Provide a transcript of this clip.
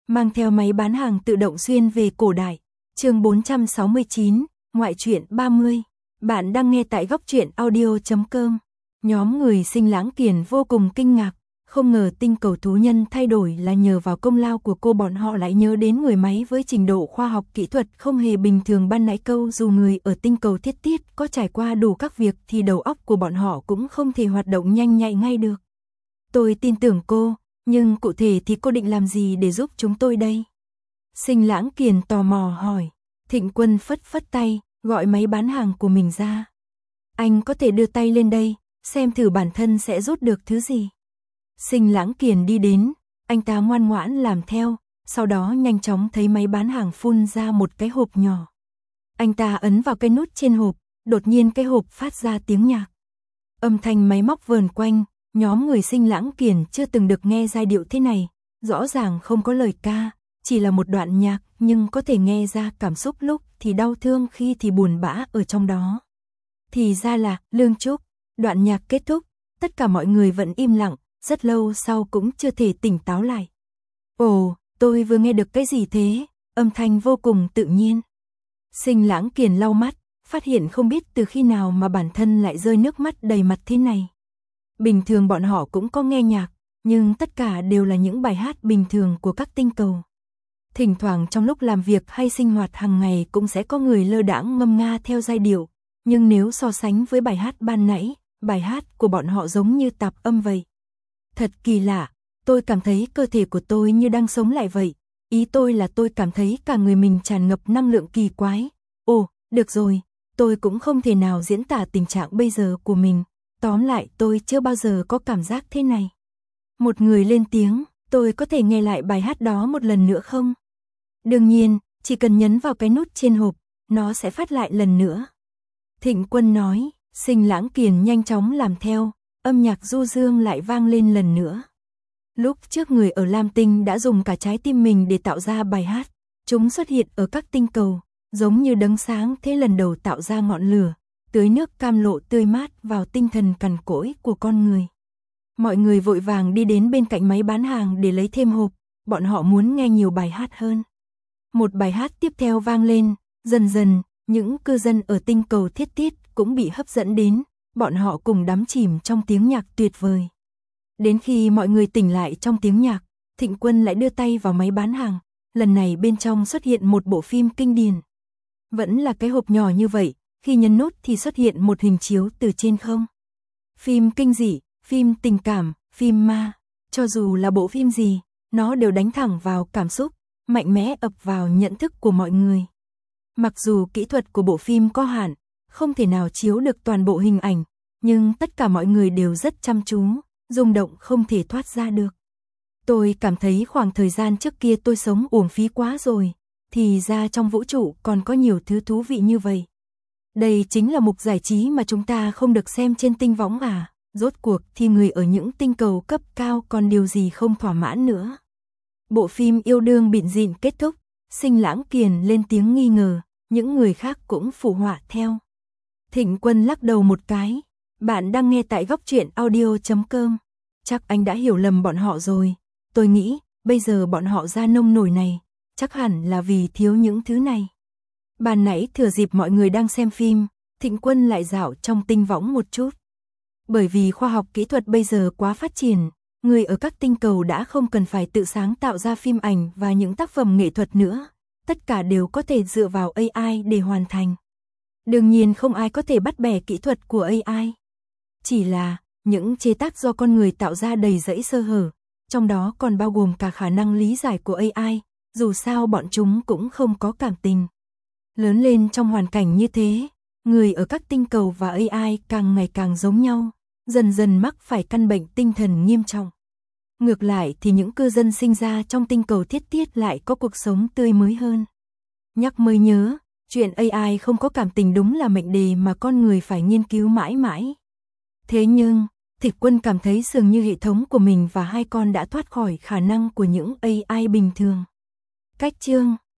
mang theo máy bán hàng tự động xuyên về cổ đại. Chương 469, ngoại truyện 30. Bạn đang nghe tại góc truyện audio.com. Nhóm người Sinh Lãng Kiền vô cùng kinh ngạc, không ngờ tinh cầu thú nhân thay đổi là nhờ vào công lao của cô. Bọn họ lại nhớ đến người máy với trình độ khoa học kỹ thuật không hề bình thường. Ban nãy câu dù người ở tinh cầu Thiết Tiết có trải qua đủ các việc thì đầu óc của bọn họ cũng không thể hoạt động nhanh nhạy ngay được. Tôi tin tưởng cô, nhưng cụ thể thì cô định làm gì để giúp chúng tôi đây? Sinh Lãng Kiền tò mò hỏi. Thịnh Quân phất phất tay, gọi máy bán hàng của mình ra. Anh có thể đưa tay lên đây, xem thử bản thân sẽ rút được thứ gì. Sinh Lãng Kiền đi đến, anh ta ngoan ngoãn làm theo, sau đó nhanh chóng thấy máy bán hàng phun ra một cái hộp nhỏ. Anh ta ấn vào cái nút trên hộp, đột nhiên cái hộp phát ra tiếng nhạc. Âm thanh máy móc vờn quanh, nhóm người Sinh Lãng Kiền chưa từng được nghe giai điệu thế này, rõ ràng không có lời ca, chỉ là một đoạn nhạc nhưng có thể nghe ra cảm xúc, lúc thì đau thương, khi thì buồn bã ở trong đó. Thì ra là Lương Trúc. Đoạn nhạc kết thúc, tất cả mọi người vẫn im lặng, rất lâu sau cũng chưa thể tỉnh táo lại. Ồ, tôi vừa nghe được cái gì thế? Âm thanh vô cùng tự nhiên. Sinh Lãng Kiền lau mắt, phát hiện không biết từ khi nào mà bản thân lại rơi nước mắt đầy mặt thế này. Bình thường bọn họ cũng có nghe nhạc, nhưng tất cả đều là những bài hát bình thường của các tinh cầu. Thỉnh thoảng trong lúc làm việc hay sinh hoạt hàng ngày cũng sẽ có người lơ đãng ngâm nga theo giai điệu, nhưng nếu so sánh với bài hát ban nãy, bài hát của bọn họ giống như tạp âm vậy. Thật kỳ lạ, tôi cảm thấy cơ thể của tôi như đang sống lại vậy. Ý tôi là tôi cảm thấy cả người mình tràn ngập năng lượng kỳ quái. Ồ, được rồi, tôi cũng không thể nào diễn tả tình trạng bây giờ của mình. Tóm lại, tôi chưa bao giờ có cảm giác thế này. Một người lên tiếng, tôi có thể nghe lại bài hát đó một lần nữa không? Đương nhiên, chỉ cần nhấn vào cái nút trên hộp, nó sẽ phát lại lần nữa. Thịnh Quân nói. Sinh Lãng Kiền nhanh chóng làm theo, âm nhạc du dương lại vang lên lần nữa. Lúc trước người ở Lam Tinh đã dùng cả trái tim mình để tạo ra bài hát, chúng xuất hiện ở các tinh cầu, giống như đấng sáng thế lần đầu tạo ra ngọn lửa, tưới nước cam lộ tươi mát vào tinh thần cằn cỗi của con người. Mọi người vội vàng đi đến bên cạnh máy bán hàng để lấy thêm hộp, bọn họ muốn nghe nhiều bài hát hơn. Một bài hát tiếp theo vang lên, dần dần, những cư dân ở tinh cầu Thiết Tiết cũng bị hấp dẫn đến, bọn họ cùng đắm chìm trong tiếng nhạc tuyệt vời. Đến khi mọi người tỉnh lại trong tiếng nhạc, Thịnh Quân lại đưa tay vào máy bán hàng, lần này bên trong xuất hiện một bộ phim kinh điển. Vẫn là cái hộp nhỏ như vậy, khi nhấn nút thì xuất hiện một hình chiếu từ trên không. Phim kinh dị, phim tình cảm, phim ma, cho dù là bộ phim gì, nó đều đánh thẳng vào cảm xúc, mạnh mẽ ập vào nhận thức của mọi người. Mặc dù kỹ thuật của bộ phim có hạn, không thể nào chiếu được toàn bộ hình ảnh, nhưng tất cả mọi người đều rất chăm chú, rung động không thể thoát ra được. Tôi cảm thấy khoảng thời gian trước kia tôi sống uổng phí quá rồi, thì ra trong vũ trụ còn có nhiều thứ thú vị như vậy. Đây chính là mục giải trí mà chúng ta không được xem trên tinh võng à, rốt cuộc thì người ở những tinh cầu cấp cao còn điều gì không thỏa mãn nữa. Bộ phim yêu đương bịn dịn kết thúc, Sinh Lãng Kiền lên tiếng nghi ngờ, những người khác cũng phụ họa theo. Thịnh Quân lắc đầu một cái. Bạn đang nghe tại góc truyện audio.com. Chắc anh đã hiểu lầm bọn họ rồi. Tôi nghĩ, bây giờ bọn họ ra nông nổi này, chắc hẳn là vì thiếu những thứ này. Ban nãy thừa dịp mọi người đang xem phim, Thịnh Quân lại dạo trong tinh võng một chút. Bởi vì khoa học kỹ thuật bây giờ quá phát triển, người ở các tinh cầu đã không cần phải tự sáng tạo ra phim ảnh và những tác phẩm nghệ thuật nữa. Tất cả đều có thể dựa vào AI để hoàn thành. Đương nhiên không ai có thể bắt bẻ kỹ thuật của AI. Chỉ là, những chế tác do con người tạo ra đầy rẫy sơ hở, trong đó còn bao gồm cả khả năng lý giải của AI, dù sao bọn chúng cũng không có cảm tình. Lớn lên trong hoàn cảnh như thế, người ở các tinh cầu và AI càng ngày càng giống nhau, dần dần mắc phải căn bệnh tinh thần nghiêm trọng. Ngược lại thì những cư dân sinh ra trong tinh cầu Thiết Tiết lại có cuộc sống tươi mới hơn. Nhắc mới nhớ, chuyện AI không có cảm tình đúng là mệnh đề mà con người phải nghiên cứu mãi mãi. Thế nhưng, Thịnh Quân cảm thấy dường như hệ thống của mình và hai con đã thoát khỏi khả năng của những AI bình thường. Cách chương